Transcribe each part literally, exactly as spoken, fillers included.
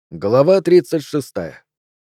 Глава тридцать шестая.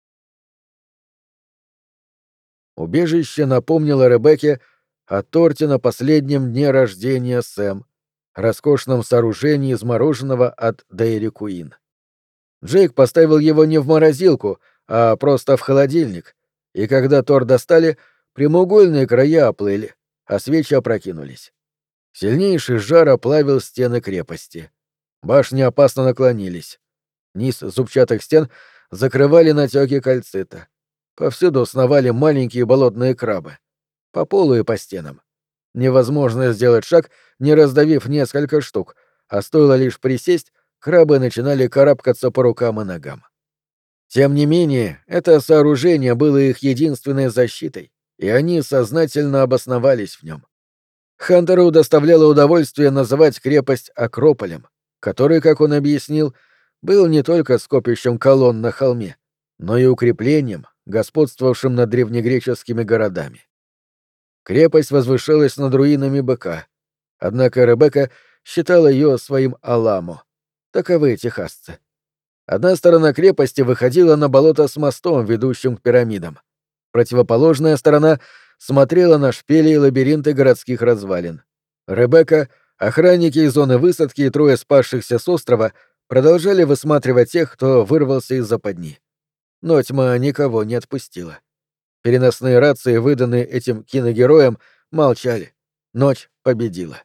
Убежище напомнило Ребекке о торте на последнем дне рождения Сэм, роскошном сооружении из мороженого от Дейри Куин. Джейк поставил его не в морозилку, а просто в холодильник, и когда торт достали, прямоугольные края оплыли, а свечи опрокинулись. Сильнейший жар оплавил стены крепости. Башни опасно наклонились. Низ зубчатых стен закрывали натеки кальцита. Повсюду сновали маленькие болотные крабы. По полу и по стенам. Невозможно сделать шаг, не раздавив несколько штук, а стоило лишь присесть, крабы начинали карабкаться по рукам и ногам. Тем не менее, это сооружение было их единственной защитой, и они сознательно обосновались в нем. Хантеру доставляло удовольствие называть крепость Акрополем, который, как он объяснил, был не только скопищем колонн на холме, но и укреплением, господствовавшим над древнегреческими городами. Крепость возвышалась над руинами быка, однако Ребекка считала ее своим Аламо. Таковы техасцы. Одна сторона крепости выходила на болото с мостом, ведущим к пирамидам. Противоположная сторона смотрела на шпили и лабиринты городских развалин. Ребекка, охранники из зоны высадки и трое спасшихся с острова продолжали высматривать тех, кто вырвался из западни. Но тьма никого не отпустила. Переносные рации, выданные этим киногероям, молчали. Ночь победила.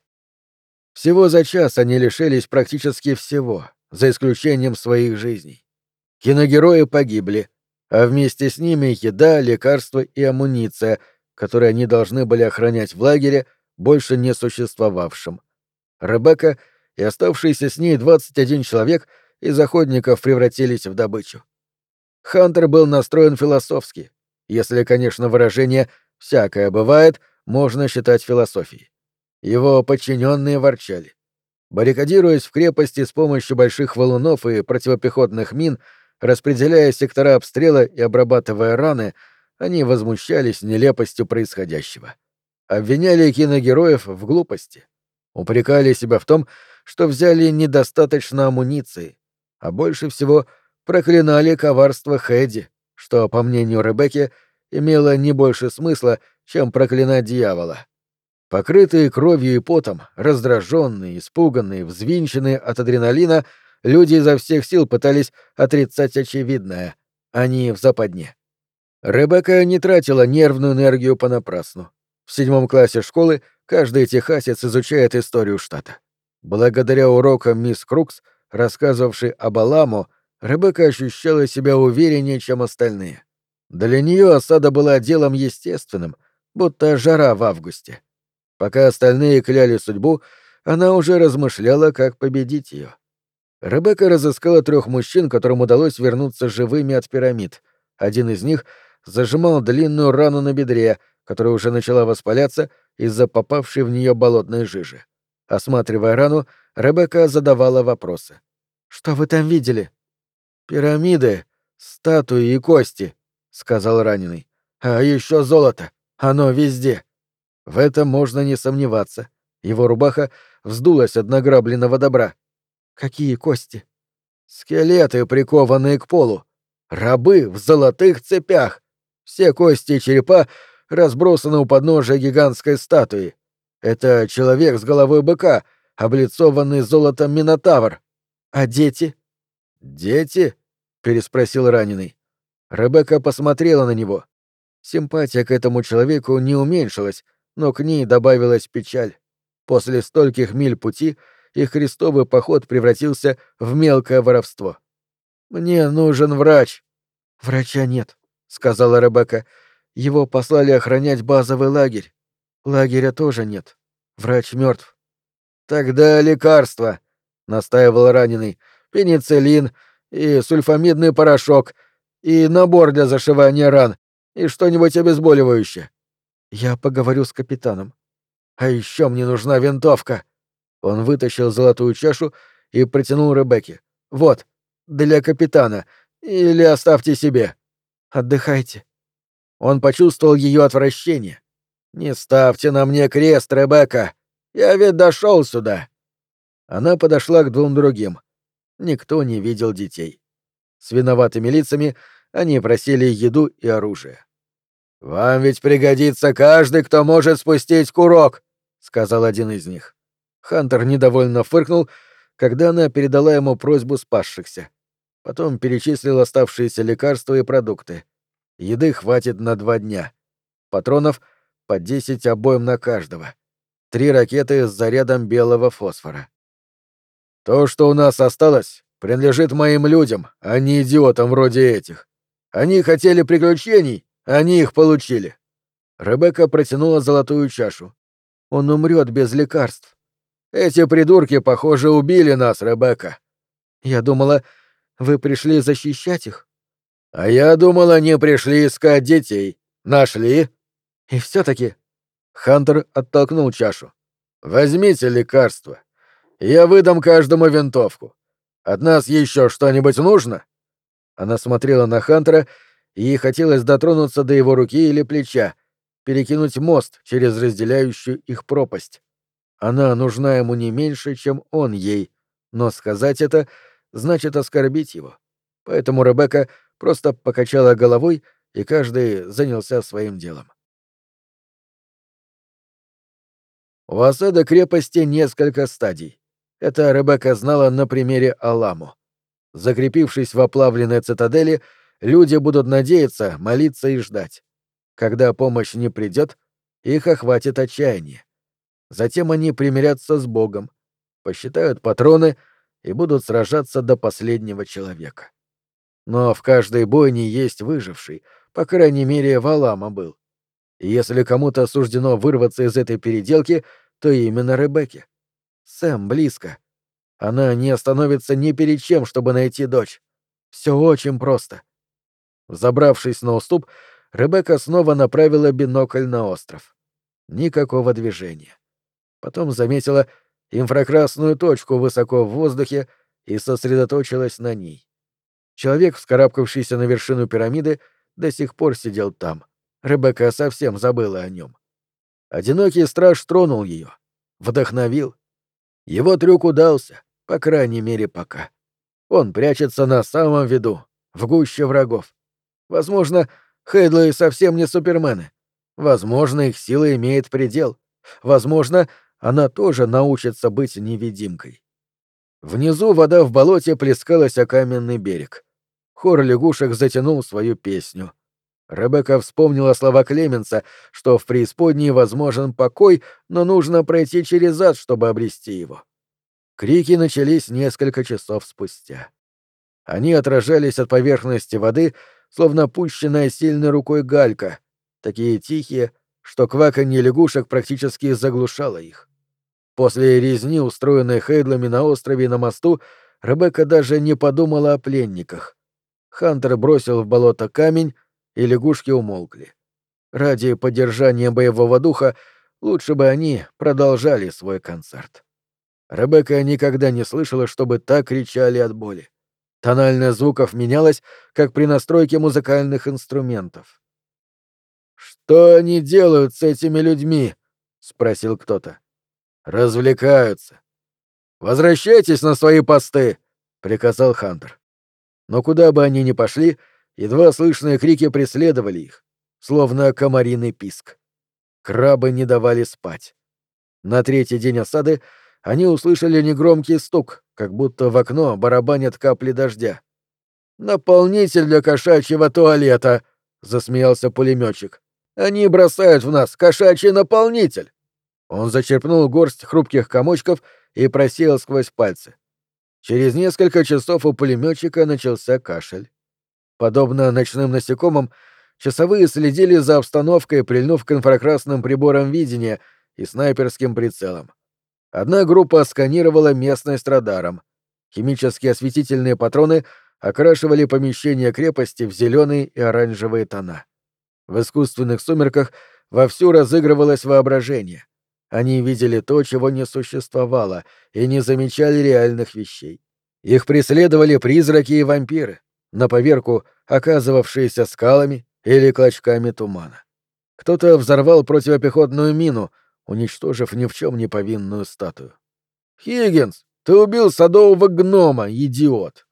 Всего за час они лишились практически всего, за исключением своих жизней. Киногерои погибли, а вместе с ними еда, лекарства и амуниция, которые они должны были охранять в лагере, больше не существовавшем. Ребекка и оставшиеся с ней двадцать один человек из охотников превратились в добычу. Хантер был настроен философски, если, конечно, выражение «всякое бывает» можно считать философией. Его подчиненные ворчали. Баррикадируясь в крепости с помощью больших валунов и противопехотных мин, распределяя сектора обстрела и обрабатывая раны, они возмущались нелепостью происходящего. Обвиняли киногероев в глупости. Упрекали себя в том, что взяли недостаточно амуниции, а больше всего проклинали коварство Хэдди, что, по мнению Ребекки, имело не больше смысла, чем проклинать дьявола. Покрытые кровью и потом, раздраженные, испуганные, взвинченные от адреналина, люди изо всех сил пытались отрицать очевидное. Они в западне. Ребекка не тратила нервную энергию понапрасну. В седьмом классе школы каждый техасец изучает историю штата. Благодаря урокам мисс Крукс, рассказывавшей об Аламо, Ребекка ощущала себя увереннее, чем остальные. Для нее осада была делом естественным, будто жара в августе. Пока остальные кляли судьбу, она уже размышляла, как победить ее. Ребекка разыскала трех мужчин, которым удалось вернуться живыми от пирамид. Один из них зажимал длинную рану на бедре, которая уже начала воспаляться из-за попавшей в нее болотной жижи. Осматривая рану, Ребекка задавала вопросы. «Что вы там видели?» «Пирамиды, статуи и кости», — сказал раненый. «А еще золото. Оно везде». В этом можно не сомневаться. Его рубаха вздулась от награбленного добра. «Какие кости?» «Скелеты, прикованные к полу. Рабы в золотых цепях. Все кости и черепа разбросаны у подножия гигантской статуи. Это человек с головой быка, облицованный золотом Минотавр. А дети?» «Дети?» — переспросил раненый. Ребекка посмотрела на него. Симпатия к этому человеку не уменьшилась, но к ней добавилась печаль. После стольких миль пути их крестовый поход превратился в мелкое воровство. «Мне нужен врач». «Врача нет», — сказала Ребекка. «Его послали охранять базовый лагерь. Лагеря тоже нет. Врач мертв». «Тогда лекарства», — настаивал раненый. «Пенициллин и сульфамидный порошок, и набор для зашивания ран, и что-нибудь обезболивающее». «Я поговорю с капитаном». «А еще мне нужна винтовка». Он вытащил золотую чашу и протянул Ребекке. «Вот, для капитана. Или оставьте себе». «Отдыхайте». Он почувствовал ее отвращение. «Не ставьте на мне крест, Ребекка. Я ведь дошел сюда». Она подошла к двум другим. Никто не видел детей. С виноватыми лицами они просили еду и оружие. «Вам ведь пригодится каждый, кто может спустить курок», — сказал один из них. Хантер недовольно фыркнул, когда она передала ему просьбу спасшихся. Потом перечислил оставшиеся лекарства и продукты. Еды хватит на два дня. Патронов по десять обоим на каждого. Три ракеты с зарядом белого фосфора. «То, что у нас осталось, принадлежит моим людям, а не идиотам вроде этих. Они хотели приключений, они их получили». Ребекка протянула золотую чашу. «Он умрет без лекарств». «Эти придурки, похоже, убили нас, Ребекка». «Я думала, вы пришли защищать их». «А я думал, они пришли искать детей. Нашли?» «И все-таки...» Хантер оттолкнул чашу. «Возьмите лекарство. Я выдам каждому винтовку. От нас еще что-нибудь нужно?» Она смотрела на Хантера, и ей хотелось дотронуться до его руки или плеча, перекинуть мост через разделяющую их пропасть. Она нужна ему не меньше, чем он ей, но сказать это значит оскорбить его. Поэтому Ребекка просто покачала головой, и каждый занялся своим делом. У осады крепости несколько стадий. Это Ребекка знала на примере Аламу. Закрепившись в оплавленной цитадели, люди будут надеяться, молиться и ждать. Когда помощь не придет, их охватит отчаяние. Затем они примирятся с Богом, посчитают патроны и будут сражаться до последнего человека. Но в каждой бойне есть выживший, по крайней мере, Валама был. И если кому-то суждено вырваться из этой переделки, то именно Ребекке. Сэм близко. Она не остановится ни перед чем, чтобы найти дочь. Все очень просто. Взобравшись на уступ, Ребекка снова направила бинокль на остров. Никакого движения. Потом заметила инфракрасную точку высоко в воздухе и сосредоточилась на ней. Человек, вскарабкавшийся на вершину пирамиды, до сих пор сидел там. Ребекка совсем забыла о нем. Одинокий страж тронул ее, вдохновил. Его трюк удался, по крайней мере, пока. Он прячется на самом виду, в гуще врагов. Возможно, Хейдлы совсем не супермены. Возможно, их сила имеет предел. Возможно, она тоже научится быть невидимкой. Внизу вода в болоте плескалась о каменный берег. Хор лягушек затянул свою песню. Ребекка вспомнила слова Клеменса, что в преисподней возможен покой, но нужно пройти через ад, чтобы обрести его. Крики начались несколько часов спустя. Они отражались от поверхности воды, словно пущенная сильной рукой галька, такие тихие, что кваканье лягушек практически заглушало их. После резни, устроенной Хейдлами на острове и на мосту, Ребекка даже не подумала о пленниках. Хантер бросил в болото камень, и лягушки умолкли. Ради поддержания боевого духа лучше бы они продолжали свой концерт. Ребекка никогда не слышала, чтобы так кричали от боли. Тональность звуков менялась, как при настройке музыкальных инструментов. «Что они делают с этими людьми?» — спросил кто-то. «Развлекаются». «Возвращайтесь на свои посты», — приказал Хантер. Но куда бы они ни пошли, едва слышные крики преследовали их, словно комариный писк. Крабы не давали спать. На третий день осады они услышали негромкий стук, как будто в окно барабанят капли дождя. «Наполнитель для кошачьего туалета!» — засмеялся пулеметчик. «Они бросают в нас кошачий наполнитель!» Он зачерпнул горсть хрупких комочков и просеял сквозь пальцы. Через несколько часов у пулеметчика начался кашель. Подобно ночным насекомым, часовые следили за обстановкой, прильнув к инфракрасным приборам видения и снайперским прицелам. Одна группа сканировала местность радаром. Химические осветительные патроны окрашивали помещения крепости в зеленые и оранжевые тона. В искусственных сумерках вовсю разыгрывалось воображение. Они видели то, чего не существовало, и не замечали реальных вещей. Их преследовали призраки и вампиры, на поверку оказывавшиеся скалами или клочками тумана. Кто-то взорвал противопехотную мину, уничтожив ни в чем не повинную статую. «Хиггинс, ты убил садового гнома, идиот!»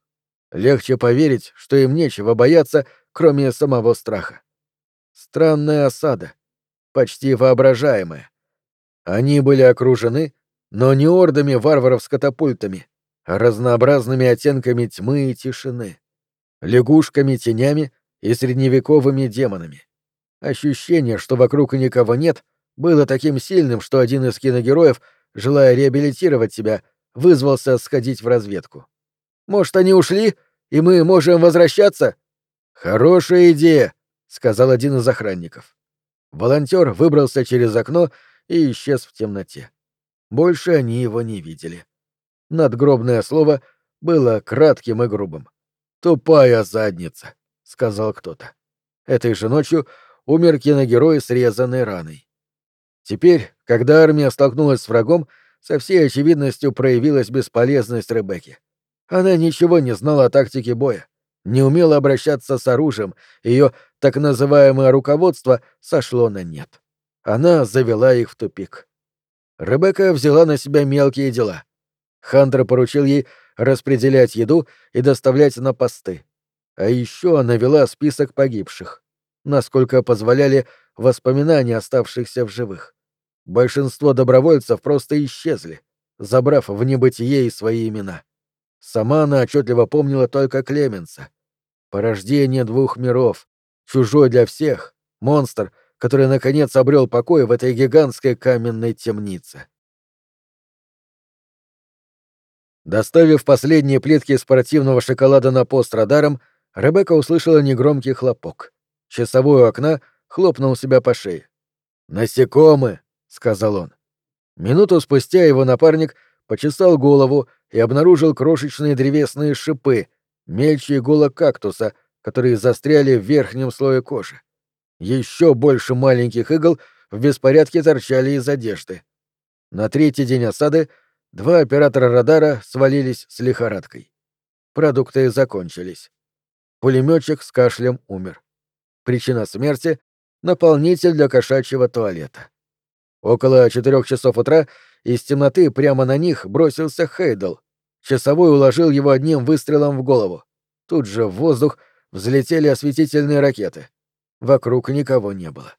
Легче поверить, что им нечего бояться, кроме самого страха. Странная осада, почти воображаемая. Они были окружены, но не ордами варваров с катапультами, а разнообразными оттенками тьмы и тишины, лягушками, тенями и средневековыми демонами. Ощущение, что вокруг никого нет, было таким сильным, что один из киногероев, желая реабилитировать себя, вызвался сходить в разведку. «Может, они ушли, и мы можем возвращаться?» «Хорошая идея», — сказал один из охранников. Волонтер выбрался через окно и исчез в темноте. Больше они его не видели. Надгробное слово было кратким и грубым. «Тупая задница», — сказал кто-то. Этой же ночью умер киногерой с резаной раной. Теперь, когда армия столкнулась с врагом, со всей очевидностью проявилась бесполезность Ребекки. Она ничего не знала о тактике боя, не умела обращаться с оружием, ее так называемое руководство сошло на нет. Она завела их в тупик. Ребекка взяла на себя мелкие дела. Хантер поручил ей распределять еду и доставлять на посты. А еще она вела список погибших, насколько позволяли воспоминания оставшихся в живых. Большинство добровольцев просто исчезли, забрав в небытие и свои имена. Сама она отчетливо помнила только Клеменса. Порождение двух миров, чужой для всех, монстр, который наконец обрел покой в этой гигантской каменной темнице. Доставив последние плитки спортивного шоколада на пост радаром, Ребекка услышала негромкий хлопок. Часовой у окна хлопнул себя по шее. «Насекомые!» — сказал он. Минуту спустя его напарник почесал голову и обнаружил крошечные древесные шипы, мельче иголок кактуса, которые застряли в верхнем слое кожи. Еще больше маленьких игл в беспорядке торчали из одежды. На третий день осады два оператора радара свалились с лихорадкой. Продукты закончились. Пулеметчик с кашлем умер. Причина смерти — наполнитель для кошачьего туалета. Около четырех часов утра из темноты прямо на них бросился Хейдл. Часовой уложил его одним выстрелом в голову. Тут же в воздух взлетели осветительные ракеты. Вокруг никого не было.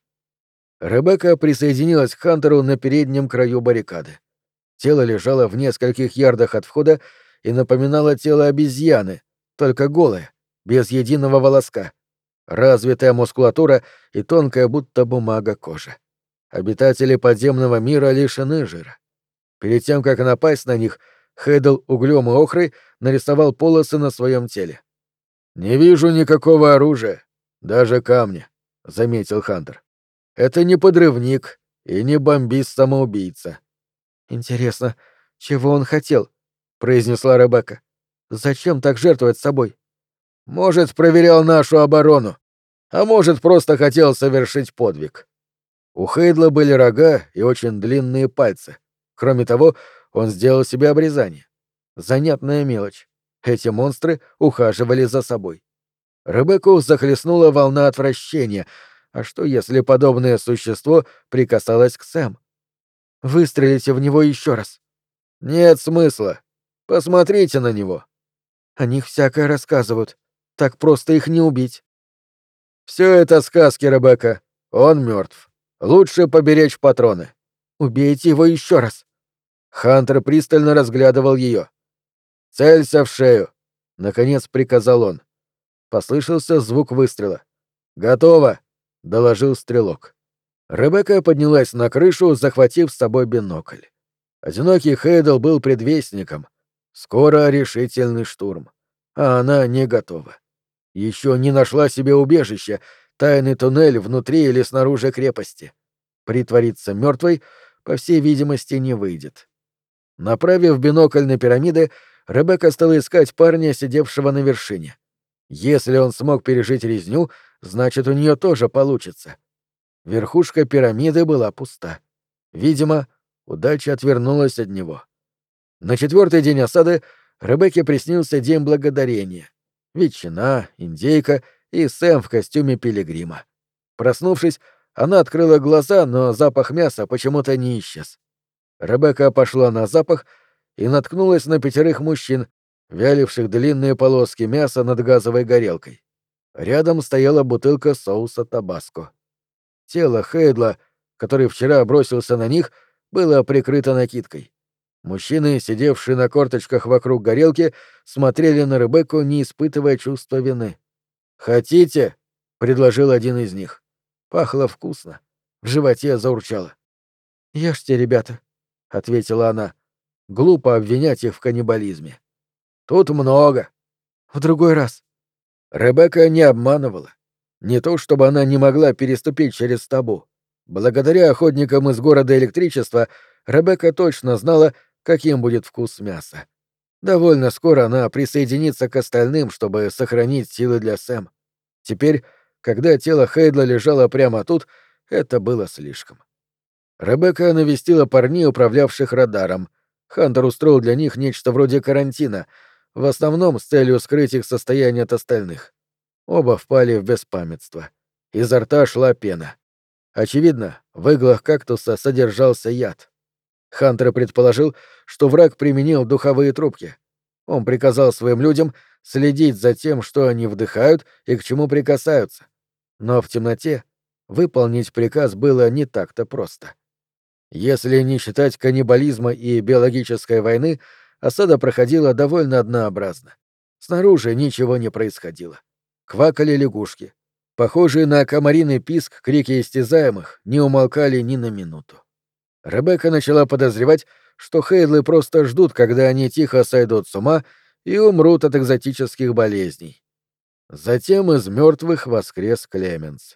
Ребекка присоединилась к Хантеру на переднем краю баррикады. Тело лежало в нескольких ярдах от входа и напоминало тело обезьяны, только голое, без единого волоска. Развитая мускулатура и тонкая, будто бумага, кожа. Обитатели подземного мира лишены жира. Перед тем, как напасть на них, Хейдл углем и охрой нарисовал полосы на своем теле. «Не вижу никакого оружия, даже камня», — заметил Хантер. «Это не подрывник и не бомбист-самоубийца». «Интересно, чего он хотел?» — произнесла Ребекка. «Зачем так жертвовать собой?» «Может, проверял нашу оборону, а может, просто хотел совершить подвиг». У Хейдла были рога и очень длинные пальцы. Кроме того, он сделал себе обрезание. Занятная мелочь. Эти монстры ухаживали за собой. Ребекку захлестнула волна отвращения. А что, если подобное существо прикасалось к Сэм? «Выстрелите в него еще раз». «Нет смысла. Посмотрите на него». О них всякое рассказывают. Так просто их не убить. «Все это сказки, Ребекка. Он мертв. Лучше поберечь патроны». «Убейте его еще раз». Хантер пристально разглядывал ее. «Целься в шею», — наконец приказал он. Послышался звук выстрела. «Готово», — доложил стрелок. Ребекка поднялась на крышу, захватив с собой бинокль. Одинокий Хейдл был предвестником. Скоро решительный штурм. А она не готова. Еще не нашла себе убежища, тайный туннель внутри или снаружи крепости. Притвориться мертвой, по всей видимости, не выйдет. Направив бинокль на пирамиды, Ребекка стала искать парня, сидевшего на вершине. Если он смог пережить резню, значит, у нее тоже получится. Верхушка пирамиды была пуста. Видимо, удача отвернулась от него. На четвертый день осады Ребекке приснился День Благодарения. Ветчина, индейка и Сэм в костюме пилигрима. Проснувшись, она открыла глаза, но запах мяса почему-то не исчез. Ребекка пошла на запах и наткнулась на пятерых мужчин, вяливших длинные полоски мяса над газовой горелкой. Рядом стояла бутылка соуса табаско. Тело Хейдла, который вчера бросился на них, было прикрыто накидкой. Мужчины, сидевшие на корточках вокруг горелки, смотрели на Ребекку, не испытывая чувства вины. «Хотите?» — предложил один из них. Пахло вкусно. В животе заурчало. «Ешьте, ребята», — ответила она. Глупо обвинять их в каннибализме. «Тут много». «В другой раз». Ребекка не обманывала. Не то чтобы она не могла переступить через табу. Благодаря охотникам из города электричества Ребекка точно знала, каким будет вкус мяса. Довольно скоро она присоединится к остальным, чтобы сохранить силы для Сэм. Теперь, когда тело Хейдла лежало прямо тут, это было слишком. Ребекка навестила парней, управлявших радаром. Хантер устроил для них нечто вроде карантина, в основном с целью скрыть их состояние от остальных. Оба впали в беспамятство. Изо рта шла пена. Очевидно, в иглах кактуса содержался яд. Хантер предположил, что враг применил духовые трубки. Он приказал своим людям следить за тем, что они вдыхают и к чему прикасаются. Но в темноте выполнить приказ было не так-то просто. Если не считать каннибализма и биологической войны, осада проходила довольно однообразно. Снаружи ничего не происходило. Квакали лягушки. Похожие на комариный писк крики истязаемых не умолкали ни на минуту. Ребекка начала подозревать, что Хейдлы просто ждут, когда они тихо сойдут с ума и умрут от экзотических болезней. Затем из мертвых воскрес Клеменс.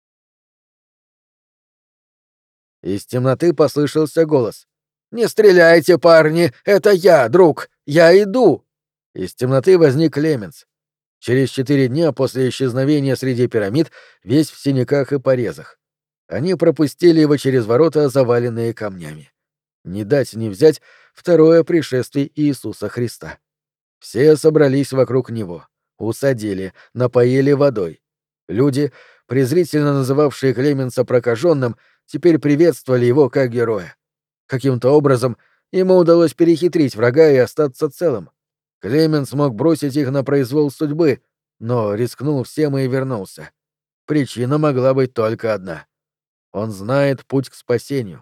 Из темноты послышался голос. «Не стреляйте, парни! Это я, друг! Я иду!» Из темноты возник Клеменс. Через четыре дня после исчезновения среди пирамид, весь в синяках и порезах. Они пропустили его через ворота, заваленные камнями. Не дать не взять второе пришествие Иисуса Христа. Все собрались вокруг него, усадили, напоили водой. Люди, презрительно называвшие Клеменса прокаженным, теперь приветствовали его как героя. Каким-то образом ему удалось перехитрить врага и остаться целым. Клеменс мог бросить их на произвол судьбы, но рискнул всем и вернулся. Причина могла быть только одна. Он знает путь к спасению.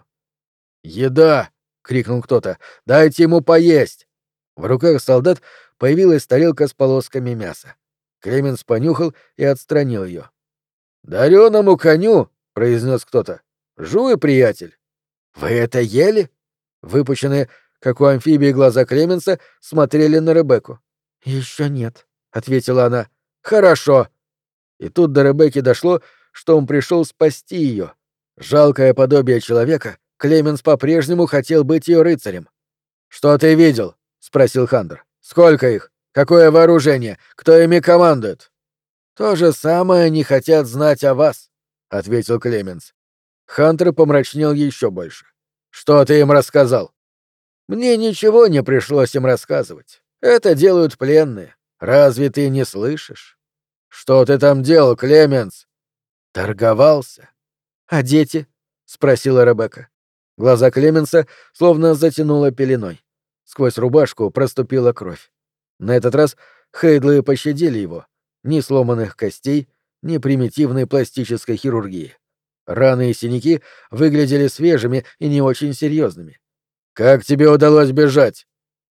«Еда!» — крикнул кто-то. «Дайте ему поесть!» В руках солдат появилась тарелка с полосками мяса. Клеменс понюхал и отстранил ее. «Дареному коню!» — произнес кто-то. «Жуй, приятель!» «Вы это ели?» Выпученные, как у амфибии, глаза Клеменса смотрели на Ребекку. «Еще нет», — ответила она. «Хорошо». И тут до Ребекки дошло, что он пришел спасти ее. Жалкое подобие человека, Клеменс по-прежнему хотел быть ее рыцарем. «Что ты видел?» — спросил Хантер. «Сколько их? Какое вооружение? Кто ими командует?» «То же самое они хотят знать о вас», — ответил Клеменс. Хантер помрачнел еще больше. «Что ты им рассказал?» «Мне ничего не пришлось им рассказывать. Это делают пленные. Разве ты не слышишь?» «Что ты там делал, Клеменс?» «Торговался». «А дети?» — спросила Ребекка. Глаза Клеменса словно затянуло пеленой. Сквозь рубашку проступила кровь. На этот раз Хейдлы пощадили его. Ни сломанных костей, ни примитивной пластической хирургии. Раны и синяки выглядели свежими и не очень серьезными. «Как тебе удалось бежать?»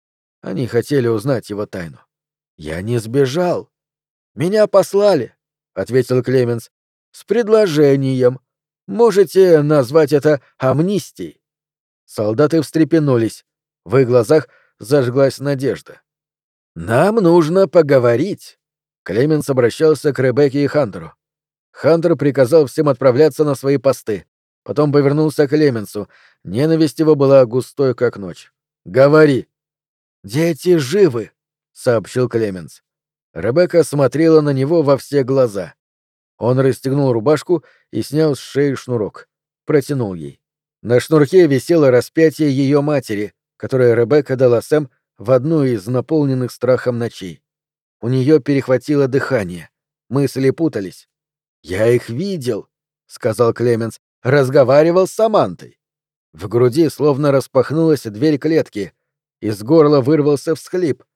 Они хотели узнать его тайну. «Я не сбежал. Меня послали», — ответил Клеменс, — «с предложением. Можете назвать это амнистией». Солдаты встрепенулись. В их глазах зажглась надежда. «Нам нужно поговорить». Клеменс обращался к Ребекке и Хантеру. Хантер приказал всем отправляться на свои посты. Потом повернулся к Клеменсу. Ненависть его была густой, как ночь. «Говори!» «Дети живы!» — сообщил Клеменс. Ребекка смотрела на него во все глаза. Он расстегнул рубашку и снял с шеи шнурок. Протянул ей. На шнурке висело распятие ее матери, которое Ребекка дала Сэм в одну из наполненных страхом ночей. У нее перехватило дыхание. Мысли путались. «Я их видел», — сказал Клеменс, — «разговаривал с Самантой». В груди словно распахнулась дверь клетки. Из горла вырвался всхлип.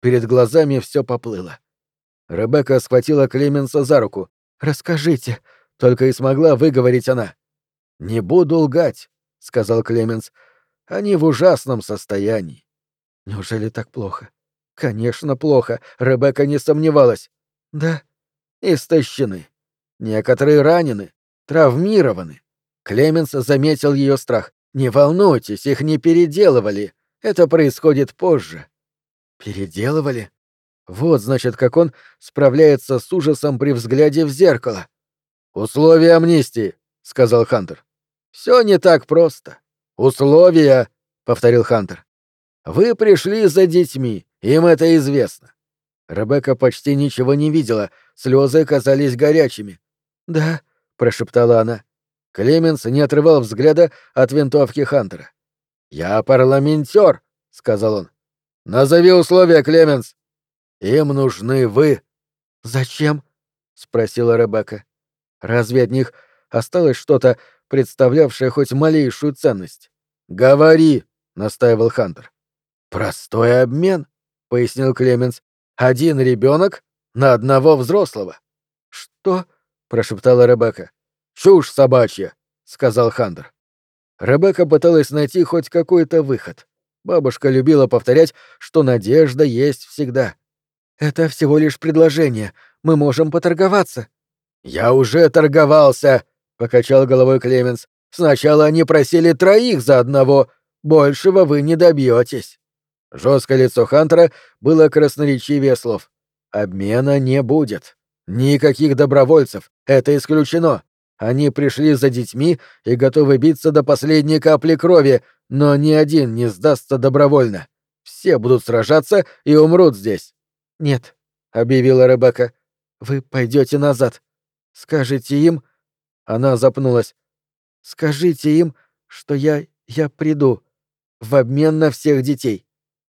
Перед глазами все поплыло. Ребекка схватила Клеменса за руку. «Расскажите», — только и смогла выговорить она. «Не буду лгать», — сказал Клеменс. «Они в ужасном состоянии». «Неужели так плохо?» «Конечно, плохо», — Ребекка не сомневалась. «Да». «Истощены. Некоторые ранены, травмированы». Клеменс заметил ее страх. «Не волнуйтесь, их не переделывали. Это происходит позже». «Переделывали?» Вот, значит, как он справляется с ужасом при взгляде в зеркало. «Условия амнистии», — сказал Хантер. «Все не так просто. Условия», — повторил Хантер. «Вы пришли за детьми, им это известно». Ребекка почти ничего не видела, слезы казались горячими. «Да», — прошептала она. Клеменс не отрывал взгляда от винтовки Хантера. «Я парламентер», — сказал он. «Назови условия, Клеменс». «Им нужны вы». «Зачем?» — спросила Ребекка. «Разве от них осталось что-то, представлявшее хоть малейшую ценность?» «Говори», — настаивал Хантер. «Простой обмен», — пояснил Клеменс. «Один ребенок на одного взрослого». «Что?» — прошептала Ребекка. «Чушь собачья», — сказал Хантер. Ребекка пыталась найти хоть какой-то выход. Бабушка любила повторять, что надежда есть всегда. «Это всего лишь предложение. Мы можем поторговаться». «Я уже торговался», — покачал головой Клеменс. «Сначала они просили троих за одного. Большего вы не добьетесь». Жесткое лицо Хантера было красноречивее слов. «Обмена не будет. Никаких добровольцев. Это исключено. Они пришли за детьми и готовы биться до последней капли крови, но ни один не сдастся добровольно. Все будут сражаться и умрут здесь». «Нет», — объявила Ребекка, — «вы пойдете назад. Скажите им...» Она запнулась. «Скажите им, что я... я приду. В обмен на всех детей.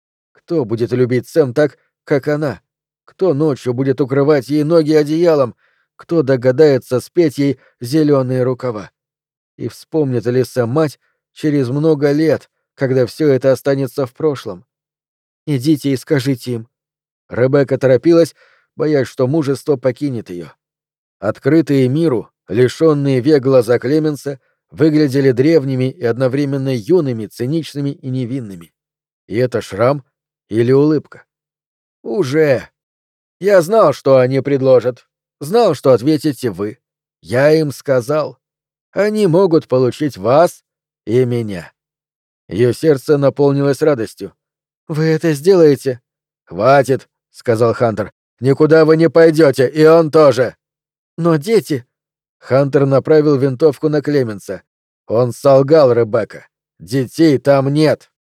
Кто будет любить Сэм так, как она? Кто ночью будет укрывать ей ноги одеялом? Кто догадается спеть ей зеленые рукава? И вспомнит ли Сэм мать через много лет, когда все это останется в прошлом? Идите и скажите им». Ребекка торопилась, боясь, что мужество покинет ее. Открытые миру, лишенные век глаза Клеменса, выглядели древними и одновременно юными, циничными и невинными. И это шрам или улыбка? «Уже. Я знал, что они предложат. Знал, что ответите вы. Я им сказал. Они могут получить вас и меня». Ее сердце наполнилось радостью. «Вы это сделаете?» «Хватит», — сказал Хантер. «Никуда вы не пойдете, и он тоже». «Но дети...» Хантер направил винтовку на Клеменса. Он солгал, Ребекка. «Детей там нет».